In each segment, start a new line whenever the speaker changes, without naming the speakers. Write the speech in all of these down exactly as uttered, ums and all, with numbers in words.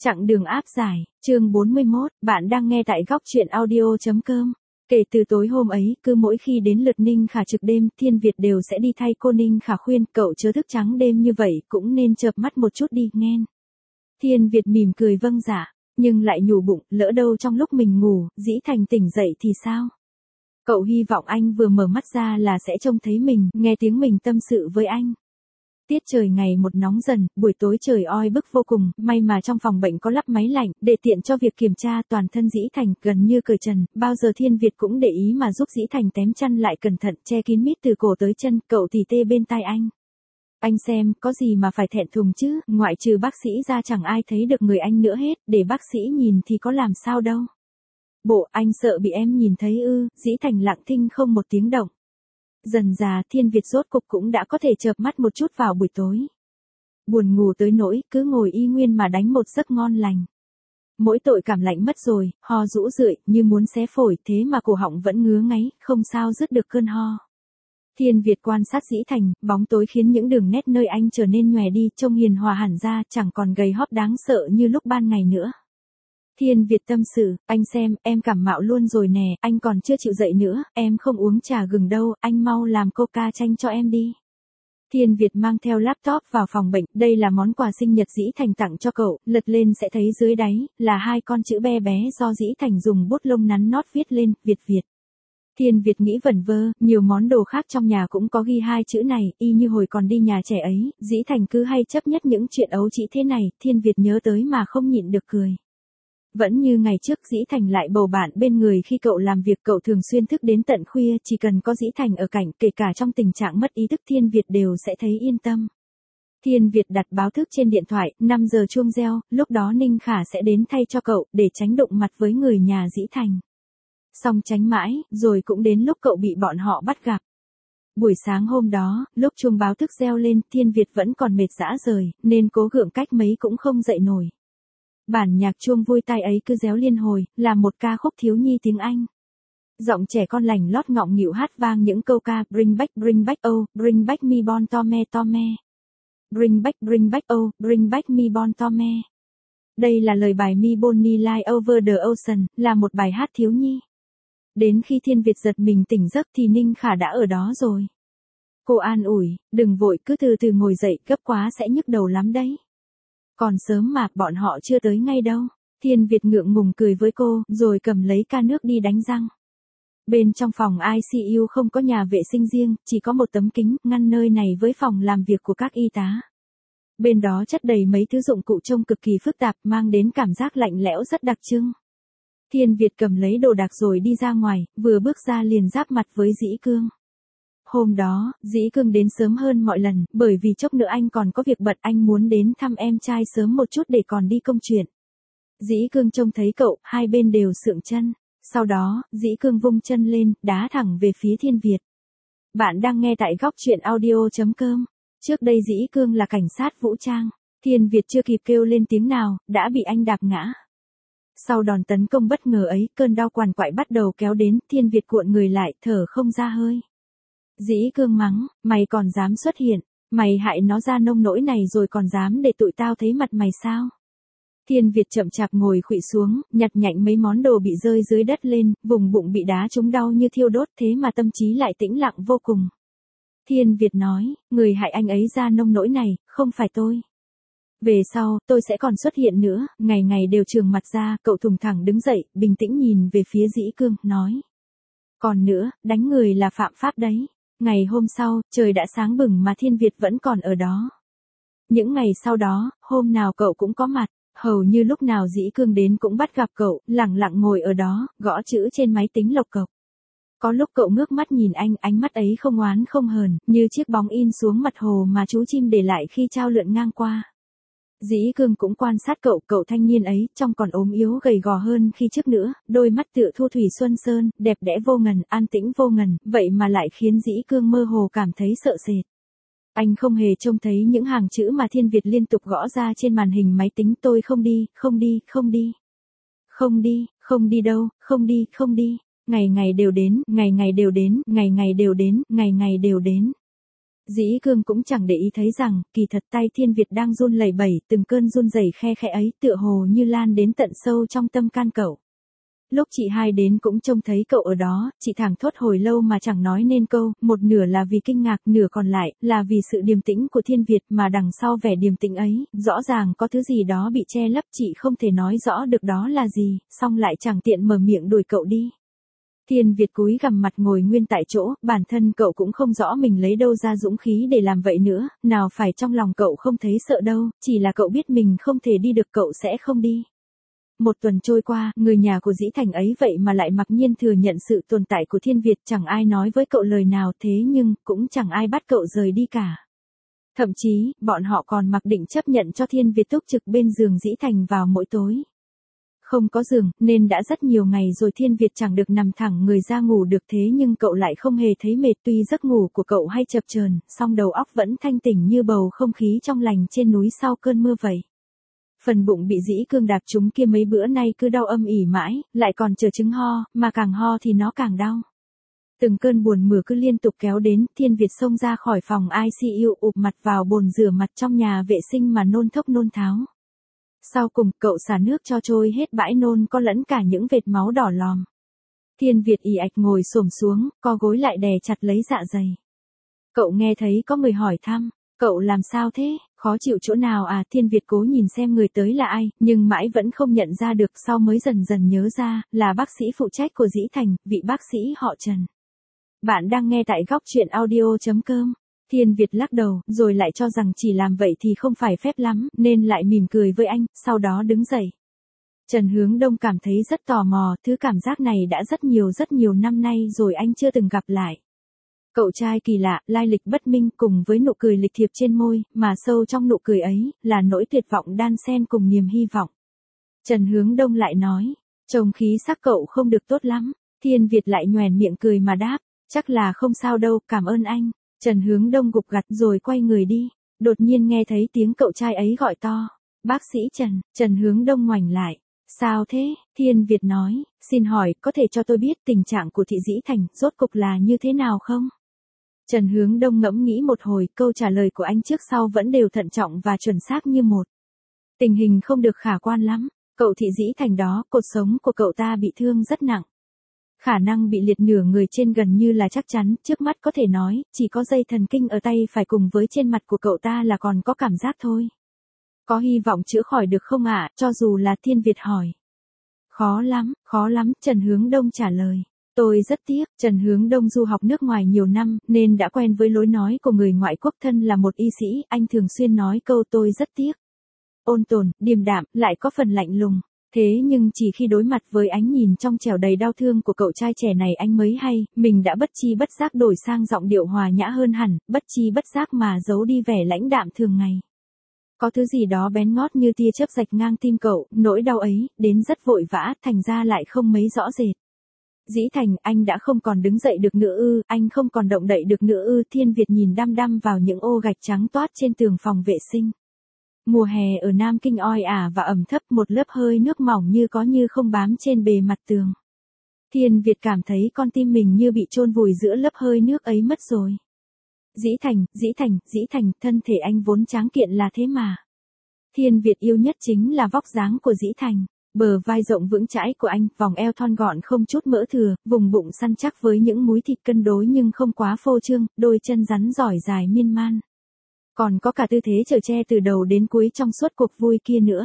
Chặng đường áp giải, chương bốn mươi mốt, bạn đang nghe tại góc truyện audio.com. Kể từ tối hôm ấy, cứ mỗi khi đến lượt Ninh Khả trực đêm, Thiên Việt đều sẽ đi thay cô. Ninh Khả khuyên, cậu chớ thức trắng đêm như vậy, cũng nên chợp mắt một chút đi, nghen. Thiên Việt mỉm cười vâng dạ, nhưng lại nhủ bụng, lỡ đâu trong lúc mình ngủ, Dĩ Thành tỉnh dậy thì sao? Cậu hy vọng anh vừa mở mắt ra là sẽ trông thấy mình, nghe tiếng mình tâm sự với anh. Tiết trời ngày một nóng dần, buổi tối trời oi bức vô cùng, may mà trong phòng bệnh có lắp máy lạnh, để tiện cho việc kiểm tra. Toàn thân Dĩ Thành gần như cởi trần, bao giờ Thiên Việt cũng để ý mà giúp Dĩ Thành tém chăn lại cẩn thận, che kín mít từ cổ tới chân. Cậu tì tê bên tai anh. Anh xem, có gì mà phải thẹn thùng chứ, ngoại trừ bác sĩ ra chẳng ai thấy được người anh nữa hết, để bác sĩ nhìn thì có làm sao đâu. Bộ, anh sợ bị em nhìn thấy ư? Dĩ Thành lặng thinh không một tiếng động. Dần dà, Thiên Việt rốt cục cũng đã có thể chợp mắt một chút vào buổi tối. Buồn ngủ tới nỗi, cứ ngồi y nguyên mà đánh một giấc ngon lành. Mỗi tội cảm lạnh mất rồi, ho rũ rượi, như muốn xé phổi, thế mà cổ họng vẫn ngứa ngáy, không sao dứt được cơn ho. Thiên Việt quan sát Dĩ Thành, bóng tối khiến những đường nét nơi anh trở nên nhòe đi, trông hiền hòa hẳn ra, chẳng còn gầy hóp đáng sợ như lúc ban ngày nữa. Thiên Việt tâm sự, anh xem, em cảm mạo luôn rồi nè, anh còn chưa chịu dậy nữa, em không uống trà gừng đâu, anh mau làm coca chanh cho em đi. Thiên Việt mang theo laptop vào phòng bệnh, đây là món quà sinh nhật Dĩ Thành tặng cho cậu, lật lên sẽ thấy dưới đáy, là hai con chữ bé bé do Dĩ Thành dùng bút lông nắn nót viết lên, Việt Việt. Thiên Việt nghĩ vẩn vơ, nhiều món đồ khác trong nhà cũng có ghi hai chữ này, y như hồi còn đi nhà trẻ ấy, Dĩ Thành cứ hay chấp nhất những chuyện ấu trĩ thế này, Thiên Việt nhớ tới mà không nhịn được cười. Vẫn như ngày trước, Dĩ Thành lại bầu bạn bên người khi cậu làm việc, cậu thường xuyên thức đến tận khuya, chỉ cần có Dĩ Thành ở cạnh, kể cả trong tình trạng mất ý thức, Thiên Việt đều sẽ thấy yên tâm. Thiên Việt đặt báo thức trên điện thoại, năm giờ chuông reo, lúc đó Ninh Khả sẽ đến thay cho cậu, để tránh đụng mặt với người nhà Dĩ Thành. Xong tránh mãi, rồi cũng đến lúc cậu bị bọn họ bắt gặp. Buổi sáng hôm đó, lúc chuông báo thức reo lên, Thiên Việt vẫn còn mệt rã rời, nên cố gượng cách mấy cũng không dậy nổi. Bản nhạc chuông vui tai ấy cứ réo liên hồi, là một ca khúc thiếu nhi tiếng Anh. Giọng trẻ con lành lót ngọng nghịu hát vang những câu ca Bring back, bring back, oh, bring back me bon tome tome. Bring back, bring back, oh, bring back me bon tome. Đây là lời bài Me Bonnie Lie Over the Ocean, là một bài hát thiếu nhi. Đến khi Thiên Việt giật mình tỉnh giấc thì Ninh Khả đã ở đó rồi. Cô an ủi, đừng vội, cứ từ từ ngồi dậy, gấp quá sẽ nhức đầu lắm đấy. Còn sớm mà, bọn họ chưa tới ngay đâu. Thiên Việt ngượng ngùng cười với cô, rồi cầm lấy ca nước đi đánh răng. Bên trong phòng i xê u không có nhà vệ sinh riêng, chỉ có một tấm kính, ngăn nơi này với phòng làm việc của các y tá. Bên đó chất đầy mấy thứ dụng cụ trông cực kỳ phức tạp, mang đến cảm giác lạnh lẽo rất đặc trưng. Thiên Việt cầm lấy đồ đạc rồi đi ra ngoài, vừa bước ra liền giáp mặt với Dĩ Cương. Hôm đó, Dĩ Cương đến sớm hơn mọi lần, bởi vì chốc nữa anh còn có việc bận, anh muốn đến thăm em trai sớm một chút để còn đi công chuyện. Dĩ Cương trông thấy cậu, hai bên đều sượng chân. Sau đó, Dĩ Cương vung chân lên, đá thẳng về phía Thiên Việt. Bạn đang nghe tại góc truyện audio.com. Trước đây Dĩ Cương là cảnh sát vũ trang. Thiên Việt chưa kịp kêu lên tiếng nào, đã bị anh đạp ngã. Sau đòn tấn công bất ngờ ấy, cơn đau quằn quại bắt đầu kéo đến, Thiên Việt cuộn người lại, thở không ra hơi. Dĩ Cương mắng, mày còn dám xuất hiện, mày hại nó ra nông nỗi này rồi còn dám để tụi tao thấy mặt mày sao? Thiên Việt chậm chạp ngồi khuỵu xuống, nhặt nhạnh mấy món đồ bị rơi dưới đất lên, vùng bụng bị đá trúng đau như thiêu đốt, thế mà tâm trí lại tĩnh lặng vô cùng. Thiên Việt nói, người hại anh ấy ra nông nỗi này, không phải tôi. Về sau, tôi sẽ còn xuất hiện nữa, ngày ngày đều trường mặt ra, cậu thùng thẳng đứng dậy, bình tĩnh nhìn về phía Dĩ Cương, nói. Còn nữa, đánh người là phạm pháp đấy. Ngày hôm sau, trời đã sáng bừng mà Thiên Việt vẫn còn ở đó. Những ngày sau đó, hôm nào cậu cũng có mặt, hầu như lúc nào Dĩ Cương đến cũng bắt gặp cậu, lặng lặng ngồi ở đó, gõ chữ trên máy tính lộc cộc. Có lúc cậu ngước mắt nhìn anh, ánh mắt ấy không oán không hờn, như chiếc bóng in xuống mặt hồ mà chú chim để lại khi trao lượn ngang qua. Dĩ Cương cũng quan sát cậu, cậu thanh niên ấy, trông còn ốm yếu gầy gò hơn khi trước nữa, đôi mắt tựa thu thủy xuân sơn, đẹp đẽ vô ngần, an tĩnh vô ngần, vậy mà lại khiến Dĩ Cương mơ hồ cảm thấy sợ sệt. Anh không hề trông thấy những hàng chữ mà Thiên Việt liên tục gõ ra trên màn hình máy tính, tôi không đi, không đi, không đi. Không đi, không đi đâu, không đi, không đi. Ngày ngày đều đến, ngày ngày đều đến, ngày ngày đều đến, ngày ngày đều đến. Dĩ Cương cũng chẳng để ý thấy rằng, kỳ thật tay Thiên Việt đang run lẩy bẩy, từng cơn run rẩy khe khẽ ấy tựa hồ như lan đến tận sâu trong tâm can cậu. Lúc chị hai đến cũng trông thấy cậu ở đó, chị thảng thốt hồi lâu mà chẳng nói nên câu, một nửa là vì kinh ngạc, nửa còn lại là vì sự điềm tĩnh của Thiên Việt, mà đằng sau vẻ điềm tĩnh ấy, rõ ràng có thứ gì đó bị che lấp, chị không thể nói rõ được đó là gì, song lại chẳng tiện mở miệng đuổi cậu đi. Thiên Việt cúi gằm mặt ngồi nguyên tại chỗ, bản thân cậu cũng không rõ mình lấy đâu ra dũng khí để làm vậy nữa, nào phải trong lòng cậu không thấy sợ đâu, chỉ là cậu biết mình không thể đi được, cậu sẽ không đi. Một tuần trôi qua, người nhà của Dĩ Thành ấy vậy mà lại mặc nhiên thừa nhận sự tồn tại của Thiên Việt, chẳng ai nói với cậu lời nào, thế nhưng, cũng chẳng ai bắt cậu rời đi cả. Thậm chí, bọn họ còn mặc định chấp nhận cho Thiên Việt túc trực bên giường Dĩ Thành vào mỗi tối. Không có giường, nên đã rất nhiều ngày rồi Thiên Việt chẳng được nằm thẳng người ra ngủ được, thế nhưng cậu lại không hề thấy mệt, tuy giấc ngủ của cậu hay chập chờn, song đầu óc vẫn thanh tỉnh như bầu không khí trong lành trên núi sau cơn mưa vậy. Phần bụng bị Dĩ Cương đạp trúng kia mấy bữa nay cứ đau âm ỉ mãi, lại còn chờ chứng ho, mà càng ho thì nó càng đau. Từng cơn buồn mửa cứ liên tục kéo đến, Thiên Việt xông ra khỏi phòng i xê u ụp mặt vào bồn rửa mặt trong nhà vệ sinh mà nôn thốc nôn tháo. Sau cùng, cậu xả nước cho trôi hết bãi nôn có lẫn cả những vệt máu đỏ lòm. Thiên Việt ì ạch ngồi xổm xuống, co gối lại đè chặt lấy dạ dày. Cậu nghe thấy có người hỏi thăm, cậu làm sao thế, khó chịu chỗ nào à? Thiên Việt cố nhìn xem người tới là ai, nhưng mãi vẫn không nhận ra được, sau mới dần dần nhớ ra, là bác sĩ phụ trách của Dĩ Thành, vị bác sĩ họ Trần. Bạn đang nghe tại góc truyện audio chấm com. Thiên Việt lắc đầu, rồi lại cho rằng chỉ làm vậy thì không phải phép lắm, nên lại mỉm cười với anh, sau đó đứng dậy. Trần Hướng Đông cảm thấy rất tò mò, thứ cảm giác này đã rất nhiều rất nhiều năm nay rồi anh chưa từng gặp lại. Cậu trai kỳ lạ, lai lịch bất minh cùng với nụ cười lịch thiệp trên môi, mà sâu trong nụ cười ấy, là nỗi tuyệt vọng đan xen cùng niềm hy vọng. Trần Hướng Đông lại nói, trông khí sắc cậu không được tốt lắm. Thiên Việt lại nhoẻn miệng cười mà đáp, chắc là không sao đâu, cảm ơn anh. Trần Hướng Đông gục gặt rồi quay người đi. Đột nhiên nghe thấy tiếng cậu trai ấy gọi to, bác sĩ Trần. Trần Hướng Đông ngoảnh lại, sao thế? Thiên Việt nói, xin hỏi, có thể cho tôi biết tình trạng của thị Dĩ Thành rốt cục là như thế nào không? Trần Hướng Đông ngẫm nghĩ một hồi, câu trả lời của anh trước sau vẫn đều thận trọng và chuẩn xác như một. Tình hình không được khả quan lắm, cậu thị Dĩ Thành đó, cột sống của cậu ta bị thương rất nặng. Khả năng bị liệt nửa người trên gần như là chắc chắn, trước mắt có thể nói, chỉ có dây thần kinh ở tay phải cùng với trên mặt của cậu ta là còn có cảm giác thôi. Có hy vọng chữa khỏi được không ạ, cho dù là Thiên Việt hỏi. Khó lắm, khó lắm, Trần Hướng Đông trả lời. Tôi rất tiếc, Trần Hướng Đông du học nước ngoài nhiều năm, nên đã quen với lối nói của người ngoại quốc, thân là một y sĩ, anh thường xuyên nói câu tôi rất tiếc. Ôn tồn, điềm đạm, lại có phần lạnh lùng. Thế nhưng chỉ khi đối mặt với ánh nhìn trong trẻo đầy đau thương của cậu trai trẻ này anh mới hay, mình đã bất chi bất giác đổi sang giọng điệu hòa nhã hơn hẳn, bất chi bất giác mà giấu đi vẻ lãnh đạm thường ngày. Có thứ gì đó bén ngót như tia chớp rạch ngang tim cậu, nỗi đau ấy, đến rất vội vã, thành ra lại không mấy rõ rệt. Dĩ Thành, anh đã không còn đứng dậy được nữa ư, anh không còn động đậy được nữa ư? Thiên Việt nhìn đăm đăm vào những ô gạch trắng toát trên tường phòng vệ sinh. Mùa hè ở Nam Kinh oi ả và ẩm thấp, một lớp hơi nước mỏng như có như không bám trên bề mặt tường. Thiên Việt cảm thấy con tim mình như bị chôn vùi giữa lớp hơi nước ấy mất rồi. Dĩ Thành, Dĩ Thành, Dĩ Thành, thân thể anh vốn tráng kiện là thế mà. Thiên Việt yêu nhất chính là vóc dáng của Dĩ Thành. Bờ vai rộng vững chãi của anh, vòng eo thon gọn không chút mỡ thừa, vùng bụng săn chắc với những múi thịt cân đối nhưng không quá phô trương, đôi chân rắn giỏi dài miên man. Còn có cả tư thế chở che từ đầu đến cuối trong suốt cuộc vui kia nữa.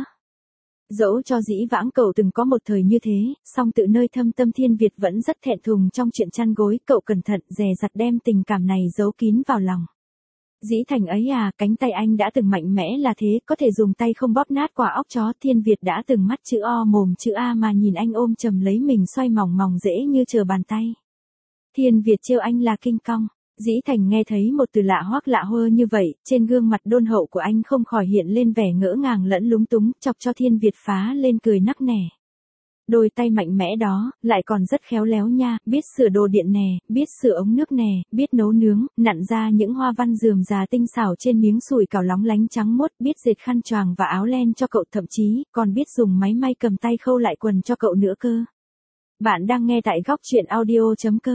Dẫu cho dĩ vãng cậu từng có một thời như thế, song tự nơi thâm tâm Thiên Việt vẫn rất thẹn thùng trong chuyện chăn gối, cậu cẩn thận dè dặt đem tình cảm này giấu kín vào lòng. Dĩ Thành ấy à, cánh tay anh đã từng mạnh mẽ là thế, có thể dùng tay không bóp nát quả óc chó. Thiên Việt đã từng mắt chữ O mồm chữ A mà nhìn anh ôm chầm lấy mình xoay mỏng mỏng dễ như chờ bàn tay. Thiên Việt trêu anh là kinh cong. Dĩ Thành nghe thấy một từ lạ hoắc lạ hơ như vậy, trên gương mặt đôn hậu của anh không khỏi hiện lên vẻ ngỡ ngàng lẫn lúng túng, chọc cho Thiên Việt phá lên cười nắc nẻ. Đôi tay mạnh mẽ đó, lại còn rất khéo léo nha, biết sửa đồ điện nè, biết sửa ống nước nè, biết nấu nướng, nặn ra những hoa văn rườm rà tinh xảo trên miếng sủi cảo lóng lánh trắng muốt, biết dệt khăn choàng và áo len cho cậu, thậm chí, còn biết dùng máy may cầm tay khâu lại quần cho cậu nữa cơ. Bạn đang nghe tại góc truyện audio chấm com.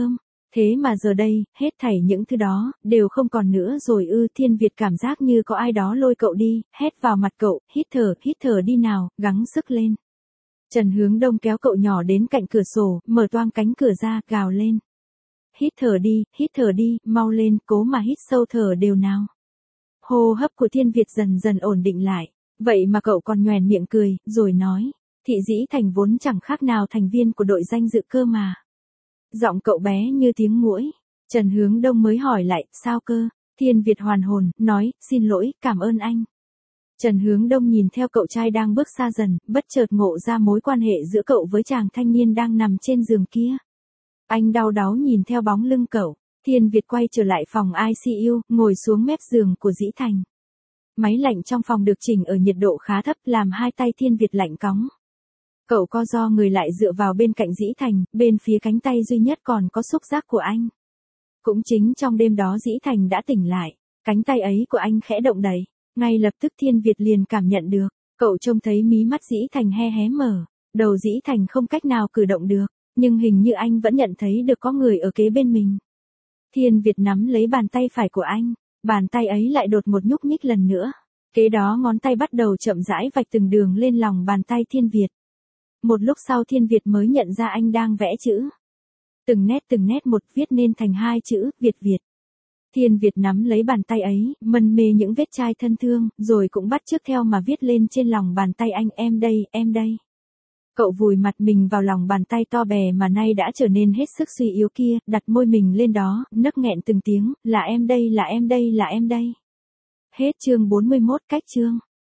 Thế mà giờ đây, hết thảy những thứ đó, đều không còn nữa rồi ư. Thiên Việt cảm giác như có ai đó lôi cậu đi, hét vào mặt cậu, hít thở, hít thở đi nào, gắng sức lên. Trần Hướng Đông kéo cậu nhỏ đến cạnh cửa sổ, mở toang cánh cửa ra, gào lên. Hít thở đi, hít thở đi, mau lên, cố mà hít sâu thở đều nào. Hô hấp của Thiên Việt dần dần ổn định lại, vậy mà cậu còn nhoẻn miệng cười, rồi nói, Thị Dĩ Thành vốn chẳng khác nào thành viên của đội danh dự cơ mà. Giọng cậu bé như tiếng muỗi. Trần Hướng Đông mới hỏi lại, sao cơ? Thiên Việt hoàn hồn, nói, xin lỗi, cảm ơn anh. Trần Hướng Đông nhìn theo cậu trai đang bước xa dần, bất chợt ngộ ra mối quan hệ giữa cậu với chàng thanh niên đang nằm trên giường kia. Anh đau đáu nhìn theo bóng lưng cậu. Thiên Việt quay trở lại phòng i xê u, ngồi xuống mép giường của Dĩ Thành. Máy lạnh trong phòng được chỉnh ở nhiệt độ khá thấp làm hai tay Thiên Việt lạnh cóng. Cậu co ro người lại dựa vào bên cạnh Dĩ Thành, bên phía cánh tay duy nhất còn có xúc giác của anh. Cũng chính trong đêm đó Dĩ Thành đã tỉnh lại, cánh tay ấy của anh khẽ động đậy, ngay lập tức Thiên Việt liền cảm nhận được, cậu trông thấy mí mắt Dĩ Thành he hé mở, đầu Dĩ Thành không cách nào cử động được, nhưng hình như anh vẫn nhận thấy được có người ở kế bên mình. Thiên Việt nắm lấy bàn tay phải của anh, bàn tay ấy lại đột một nhúc nhích lần nữa, kế đó ngón tay bắt đầu chậm rãi vạch từng đường lên lòng bàn tay Thiên Việt. Một lúc sau Thiên Việt mới nhận ra anh đang vẽ chữ. Từng nét từng nét một viết nên thành hai chữ, Việt Việt. Thiên Việt nắm lấy bàn tay ấy, mân mê những vết chai thân thương, rồi cũng bắt chước theo mà viết lên trên lòng bàn tay anh, em đây, em đây. Cậu vùi mặt mình vào lòng bàn tay to bè mà nay đã trở nên hết sức suy yếu kia, đặt môi mình lên đó, nấc nghẹn từng tiếng, là em đây, là em đây, là em đây. Hết chương bốn mươi mốt, cách chương.